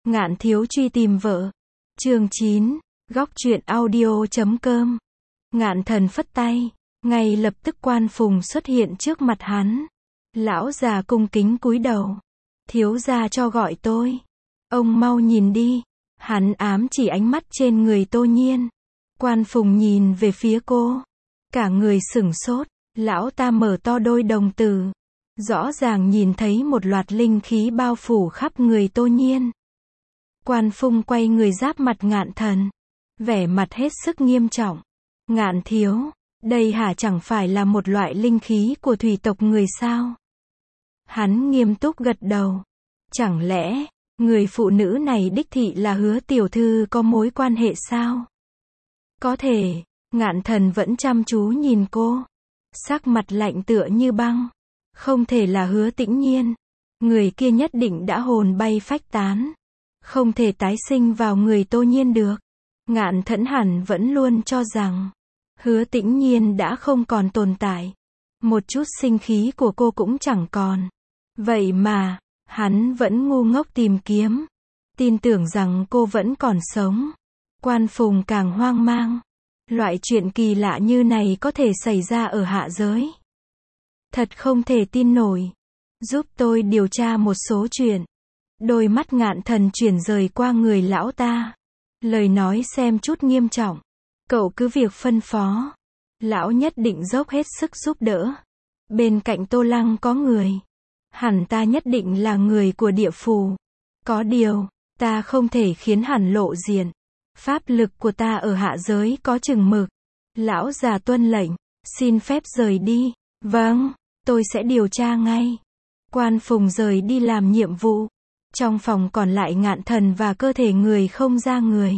Ngạn thiếu truy tìm vợ. Chương 9. Góc truyện audio.com. Ngạn thần phất tay, ngay lập tức Quan Phùng xuất hiện trước mặt hắn. Lão già cung kính cúi đầu. Thiếu gia cho gọi tôi. Ông mau nhìn đi. Hắn ám chỉ ánh mắt trên người Tô Nhiên. Quan Phùng nhìn về phía cô. Cả người sửng sốt. Lão ta mở to đôi đồng tử. Rõ ràng nhìn thấy một loạt linh khí bao phủ khắp người Tô Nhiên. Quan Phùng quay người giáp mặt Ngạn thần. Vẻ mặt hết sức nghiêm trọng. Ngạn thiếu, đây hả chẳng phải là một loại linh khí của thủy tộc người sao? Hắn nghiêm túc gật đầu. Chẳng lẽ, người phụ nữ này đích thị là Hứa tiểu thư có mối quan hệ sao? Có thể, Ngạn thần vẫn chăm chú nhìn cô. Sắc mặt lạnh tựa như băng. Không thể là Hứa Tĩnh Nhiên. Người kia nhất định đã hồn bay phách tán. Không thể tái sinh vào người Tô Nhiên được. Ngạn thẫn hẳn vẫn luôn cho rằng Hứa Tĩnh Nhiên đã không còn tồn tại. Một chút sinh khí của cô cũng chẳng còn. Vậy mà, hắn vẫn ngu ngốc tìm kiếm. Tin tưởng rằng cô vẫn còn sống. Quan Phùng càng hoang mang. Loại chuyện kỳ lạ như này có thể xảy ra ở hạ giới. Thật không thể tin nổi. Giúp tôi điều tra một số chuyện. Đôi mắt Ngạn thần chuyển rời qua người lão ta. Lời nói xem chút nghiêm trọng. Cậu cứ việc phân phó. Lão nhất định dốc hết sức giúp đỡ. Bên cạnh Tô Lăng có người. Hẳn ta nhất định là người của địa phủ. Có điều, ta không thể khiến hẳn lộ diện. Pháp lực của ta ở hạ giới có chừng mực. Lão già tuân lệnh. Xin phép rời đi. Vâng, tôi sẽ điều tra ngay. Quan Phùng rời đi làm nhiệm vụ. Trong phòng còn lại Ngạn thần và cơ thể người không ra người.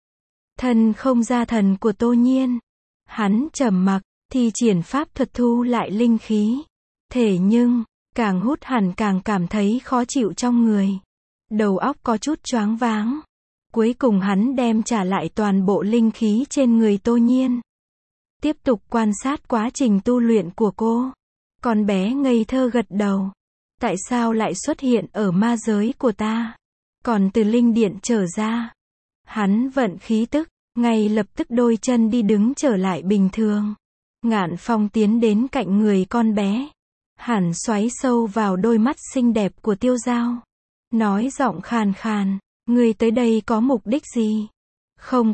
Thần không ra thần của Tô Nhiên. Hắn trầm mặc, thi triển pháp thuật thu lại linh khí. Thế nhưng, càng hút hẳn càng cảm thấy khó chịu trong người. Đầu óc có chút choáng váng. Cuối cùng hắn đem trả lại toàn bộ linh khí trên người Tô Nhiên. Tiếp tục quan sát quá trình tu luyện của cô. Con bé ngây thơ gật đầu. Tại sao lại xuất hiện ở ma giới của ta? Còn từ linh điện trở ra. Hắn vận khí tức, ngay lập tức đôi chân đi đứng trở lại bình thường. Ngạn Phong tiến đến cạnh người con bé. Hắn xoáy sâu vào đôi mắt xinh đẹp của Tiêu Dao. Nói giọng khàn khàn, ngươi tới đây có mục đích gì? Không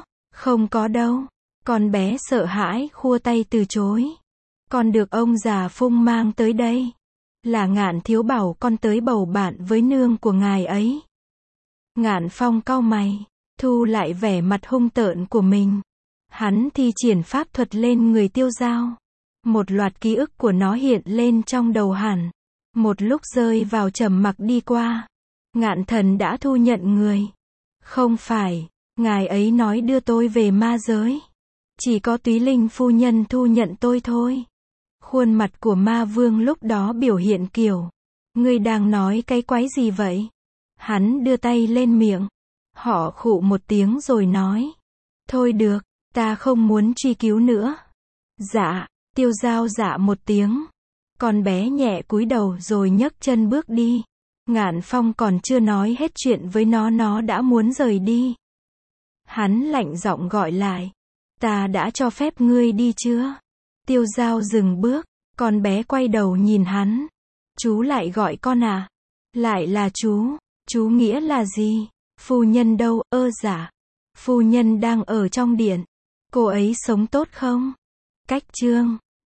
có đâu. Con bé sợ hãi khua tay từ chối. Con được ông già Phung mang tới đây. Là Ngạn thiếu bảo con tới bầu bạn với nương của ngài ấy. Ngạn Phong cau mày, thu lại vẻ mặt hung tợn của mình. Hắn thi triển pháp thuật lên người Tiêu Dao. Một loạt ký ức của nó hiện lên trong đầu hắn. Một lúc rơi vào trầm mặc đi qua. Ngạn thần đã thu nhận người. Không phải, ngài ấy nói đưa tôi về ma giới. Chỉ có Túy Linh phu nhân thu nhận tôi thôi. Khuôn mặt của ma vương lúc đó biểu hiện kiểu. Ngươi đang nói cái quái gì vậy? Hắn đưa tay lên miệng. Họ khụ một tiếng rồi nói. Thôi được, ta không muốn truy cứu nữa. Dạ, Tiêu Dao dạ một tiếng. Con bé nhẹ cúi đầu rồi nhấc chân bước đi. Ngạn Phong còn chưa nói hết chuyện với nó đã muốn rời đi. Hắn lạnh giọng gọi lại. Ta đã cho phép ngươi đi chưa? Tiêu Dao dừng bước, con bé quay đầu nhìn hắn. Chú lại gọi con à? Lại là chú nghĩa là gì? Phu nhân đâu? Dạ. Phu nhân đang ở trong điện. Cô ấy sống tốt không? Cách chương